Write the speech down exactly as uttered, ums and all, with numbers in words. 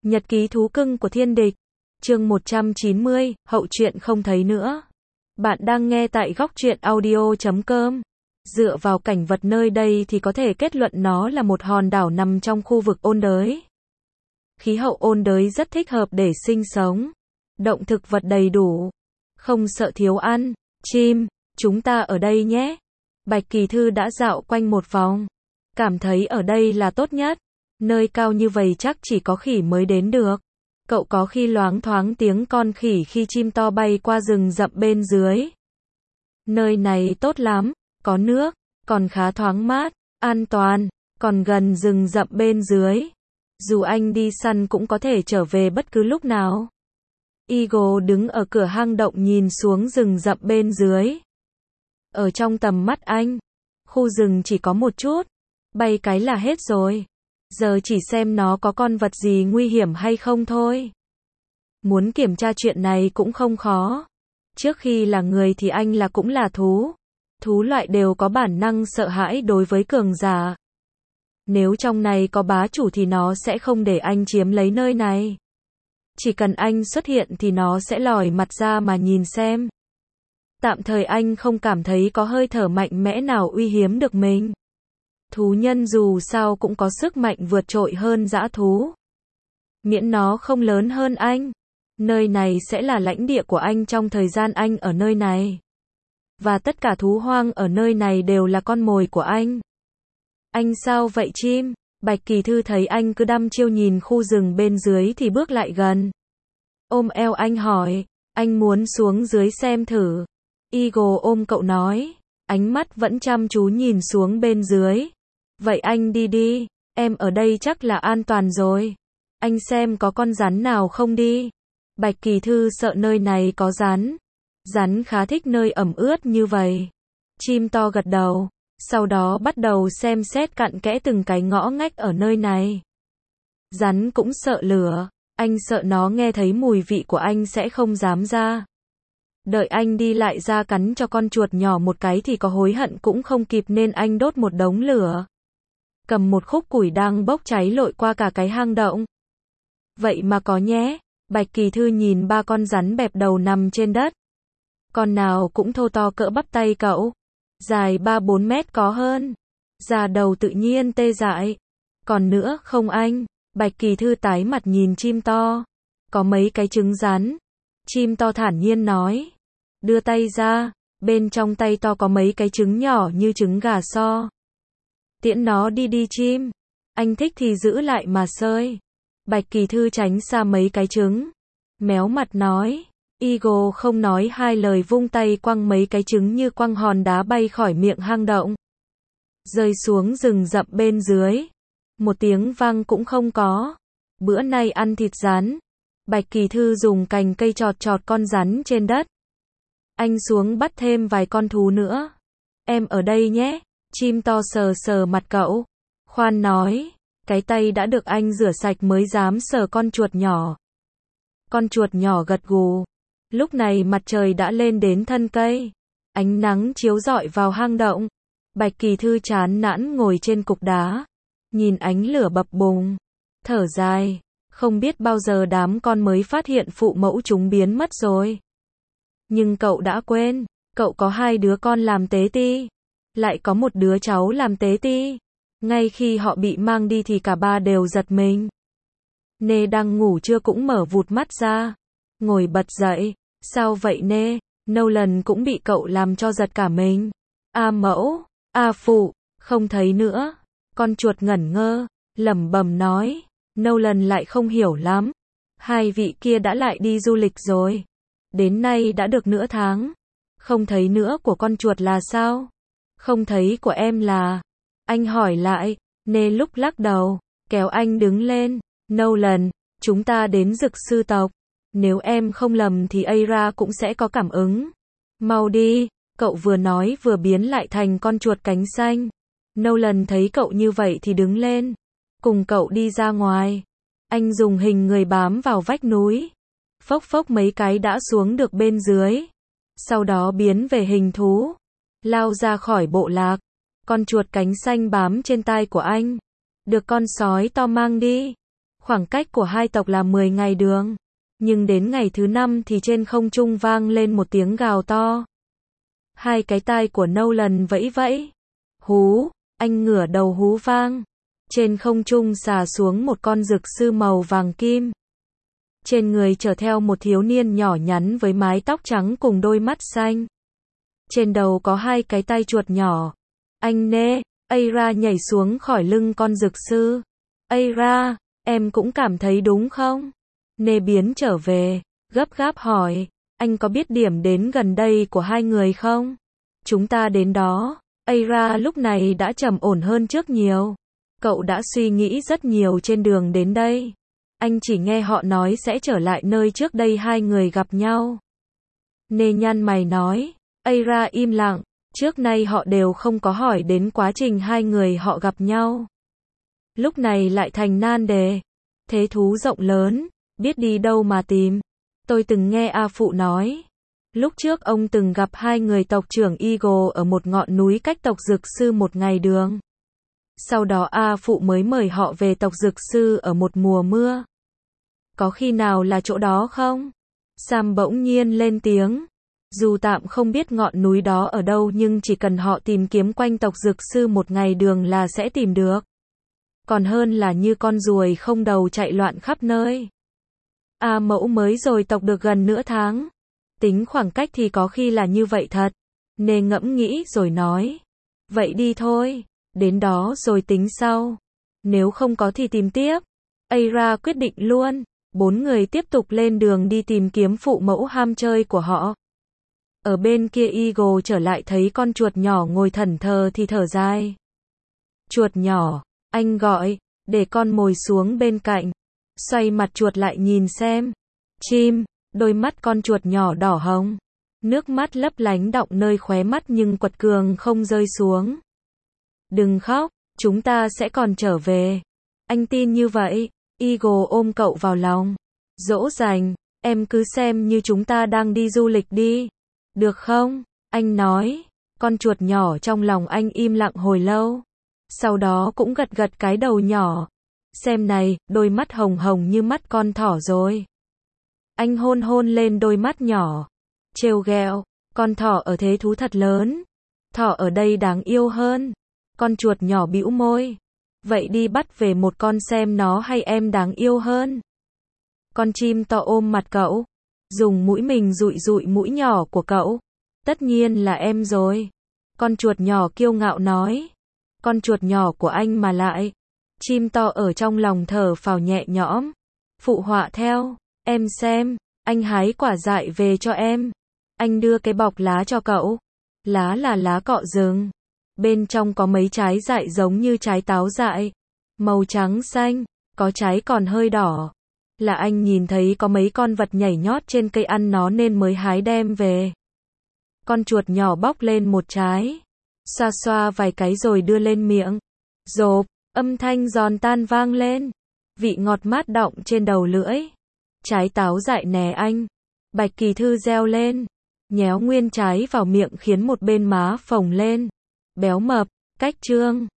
Nhật ký thú cưng của thiên địch. Chương một trăm chín mươi, hậu truyện không thấy nữa. Bạn đang nghe tại góc truyện audio chấm com. Dựa vào cảnh vật nơi đây thì có thể kết luận nó là một hòn đảo nằm trong khu vực ôn đới. Khí hậu ôn đới rất thích hợp để sinh sống. Động thực vật đầy đủ. Không sợ thiếu ăn. Chim, chúng ta ở đây nhé. Bạch Kỳ Thư đã dạo quanh một vòng. Cảm thấy ở đây là tốt nhất. Nơi cao như vậy chắc chỉ có khỉ mới đến được. Cậu có khi loáng thoáng tiếng con khỉ khi chim to bay qua rừng rậm bên dưới. Nơi này tốt lắm, có nước, còn khá thoáng mát, an toàn, còn gần rừng rậm bên dưới. Dù anh đi săn cũng có thể trở về bất cứ lúc nào. Eagle đứng ở cửa hang động nhìn xuống rừng rậm bên dưới. Ở trong tầm mắt anh, khu rừng chỉ có một chút, bay cái là hết rồi. Giờ chỉ xem nó có con vật gì nguy hiểm hay không thôi. Muốn kiểm tra chuyện này cũng không khó. Trước khi là người thì anh là cũng là thú. Thú loại đều có bản năng sợ hãi đối với cường giả. Nếu trong này có bá chủ thì nó sẽ không để anh chiếm lấy nơi này. Chỉ cần anh xuất hiện thì nó sẽ lòi mặt ra mà nhìn xem. Tạm thời anh không cảm thấy có hơi thở mạnh mẽ nào uy hiếm được mình. Thú nhân dù sao cũng có sức mạnh vượt trội hơn dã thú. Miễn nó không lớn hơn anh. Nơi này sẽ là lãnh địa của anh trong thời gian anh ở nơi này. Và tất cả thú hoang ở nơi này đều là con mồi của anh. Anh sao vậy chim? Bạch Kỳ Thư thấy anh cứ đăm chiêu nhìn khu rừng bên dưới thì bước lại gần. Ôm eo anh hỏi, anh muốn xuống dưới xem thử. Eagle ôm cậu nói, ánh mắt vẫn chăm chú nhìn xuống bên dưới. Vậy anh đi đi, em ở đây chắc là an toàn rồi. Anh xem có con rắn nào không đi. Bạch Kỳ Thư sợ nơi này có rắn. Rắn khá thích nơi ẩm ướt như vậy. Chim to gật đầu, sau đó bắt đầu xem xét cặn kẽ từng cái ngõ ngách ở nơi này. Rắn cũng sợ lửa, anh sợ nó nghe thấy mùi vị của anh sẽ không dám ra. Đợi anh đi lại ra cắn cho con chuột nhỏ một cái thì có hối hận cũng không kịp nên anh đốt một đống lửa. Cầm một khúc củi đang bốc cháy lội qua cả cái hang động. Vậy mà có nhé. Bạch Kỳ Thư nhìn ba con rắn bẹp đầu nằm trên đất. Con nào cũng thô to cỡ bắp tay cậu. Dài ba bốn mét có hơn. Da đầu tự nhiên tê dại. Còn nữa không anh? Bạch Kỳ Thư tái mặt nhìn chim to. Có mấy cái trứng rắn. Chim to thản nhiên nói. Đưa tay ra. Bên trong tay to có mấy cái trứng nhỏ như trứng gà so. Tiễn nó đi đi chim. Anh thích thì giữ lại mà sơi. Bạch Kỳ Thư tránh xa mấy cái trứng. Méo mặt nói. Eagle không nói hai lời vung tay quăng mấy cái trứng như quăng hòn đá bay khỏi miệng hang động. Rơi xuống rừng rậm bên dưới. Một tiếng vang cũng không có. Bữa nay ăn thịt rắn. Bạch Kỳ Thư dùng cành cây chọt chọt con rắn trên đất. Anh xuống bắt thêm vài con thú nữa. Em ở đây nhé. Chim to sờ sờ mặt cậu. Khoan nói. Cái tay đã được anh rửa sạch mới dám sờ con chuột nhỏ. Con chuột nhỏ gật gù. Lúc này mặt trời đã lên đến thân cây. Ánh nắng chiếu rọi vào hang động. Bạch Kỳ Thư chán nản ngồi trên cục đá. Nhìn ánh lửa bập bùng. Thở dài. Không biết bao giờ đám con mới phát hiện phụ mẫu chúng biến mất rồi. Nhưng cậu đã quên. Cậu có hai đứa con làm tế ti. Lại có một đứa cháu làm tế ti. Ngay khi họ bị mang đi thì cả ba đều giật mình. Nê đang ngủ trưa cũng mở vụt mắt ra. Ngồi bật dậy. Sao vậy Nê? Nolan cũng bị cậu làm cho giật cả mình. A mẫu, A phụ, không thấy nữa. Con chuột ngẩn ngơ, lẩm bẩm nói. Nolan lại không hiểu lắm. Hai vị kia đã lại đi du lịch rồi. Đến nay đã được nửa tháng. Không thấy nữa của con chuột là sao? Không thấy của em là... Anh hỏi lại, Nê lúc lắc đầu, kéo anh đứng lên. Nolan, chúng ta đến dực sư tộc. Nếu em không lầm thì Aira cũng sẽ có cảm ứng. Mau đi, cậu vừa nói vừa biến lại thành con chuột cánh xanh. Nolan thấy cậu như vậy thì đứng lên. Cùng cậu đi ra ngoài. Anh dùng hình người bám vào vách núi. Phốc phốc mấy cái đã xuống được bên dưới. Sau đó biến về hình thú. Lao ra khỏi bộ lạc. Con chuột cánh xanh bám trên tai của anh. Được con sói to mang đi. Khoảng cách của hai tộc là mười ngày đường. Nhưng đến ngày thứ năm thì trên không trung vang lên một tiếng gào to. Hai cái tai của Nolan vẫy vẫy. Hú, anh ngửa đầu hú vang. Trên không trung xà xuống một con dực sư màu vàng kim. Trên người chở theo một thiếu niên nhỏ nhắn với mái tóc trắng cùng đôi mắt xanh. Trên đầu có hai cái tay chuột nhỏ. Anh nê, Aira nhảy xuống khỏi lưng con dực sư. Aira, em cũng cảm thấy đúng không? Nê biến trở về, gấp gáp hỏi, anh có biết điểm đến gần đây của hai người không? Chúng ta đến đó. Aira lúc này đã trầm ổn hơn trước nhiều. Cậu đã suy nghĩ rất nhiều trên đường đến đây. Anh chỉ nghe họ nói sẽ trở lại nơi trước đây hai người gặp nhau. Nê nhăn mày nói. Aira im lặng. Trước nay họ đều không có hỏi đến quá trình hai người họ gặp nhau. Lúc này lại thành nan đề. Thế thú rộng lớn, biết đi đâu mà tìm. Tôi từng nghe A Phụ nói. Lúc trước ông từng gặp hai người tộc trưởng Eagle ở một ngọn núi cách tộc Dực Sư một ngày đường. Sau đó A Phụ mới mời họ về tộc Dực Sư ở một mùa mưa. Có khi nào là chỗ đó không? Sam bỗng nhiên lên tiếng. Dù tạm không biết ngọn núi đó ở đâu nhưng chỉ cần họ tìm kiếm quanh tộc Dực Sư một ngày đường là sẽ tìm được. Còn hơn là như con ruồi không đầu chạy loạn khắp nơi. A Mẫu mới rồi tộc được gần nửa tháng. Tính khoảng cách thì có khi là như vậy thật. Nê ngẫm nghĩ rồi nói. Vậy đi thôi, đến đó rồi tính sau. Nếu không có thì tìm tiếp. Aira quyết định luôn. Bốn người tiếp tục lên đường đi tìm kiếm phụ mẫu ham chơi của họ. Ở bên kia Eagle trở lại thấy con chuột nhỏ ngồi thẫn thờ thì thở dài. Chuột nhỏ, anh gọi, để con ngồi xuống bên cạnh. Xoay mặt chuột lại nhìn xem. Chim, đôi mắt con chuột nhỏ đỏ hồng. Nước mắt lấp lánh đọng nơi khóe mắt nhưng quật cường không rơi xuống. Đừng khóc, chúng ta sẽ còn trở về. Anh tin như vậy. Eagle ôm cậu vào lòng. Dỗ dành, em cứ xem như chúng ta đang đi du lịch đi. Được không? Anh nói. Con chuột nhỏ trong lòng anh im lặng hồi lâu. Sau đó cũng gật gật cái đầu nhỏ. Xem này, đôi mắt hồng hồng như mắt con thỏ rồi. Anh hôn hôn lên đôi mắt nhỏ. Trêu ghẹo, con thỏ ở thế thú thật lớn. Thỏ ở đây đáng yêu hơn. Con chuột nhỏ bĩu môi. Vậy đi bắt về một con xem nó hay em đáng yêu hơn. Con chim to ôm mặt cậu. Dùng mũi mình dụi dụi mũi nhỏ của cậu. Tất nhiên là em rồi. Con chuột nhỏ kiêu ngạo nói. Con chuột nhỏ của anh mà lại. Chim to ở trong lòng thở phào nhẹ nhõm. Phụ họa theo. Em xem, anh hái quả dại về cho em. Anh đưa cái bọc lá cho cậu. Lá là lá cọ rừng. Bên trong có mấy trái dại giống như trái táo dại. Màu trắng xanh, có trái còn hơi đỏ. Là anh nhìn thấy có mấy con vật nhảy nhót trên cây ăn nó nên mới hái đem về. Con chuột nhỏ bóc lên một trái. Xoa xoa vài cái rồi đưa lên miệng. Rộp, âm thanh giòn tan vang lên. Vị ngọt mát đọng trên đầu lưỡi. Trái táo dại nè anh. Bạch Kỳ Thư reo lên. Nhéo nguyên trái vào miệng khiến một bên má phồng lên. Béo mập, cách trương.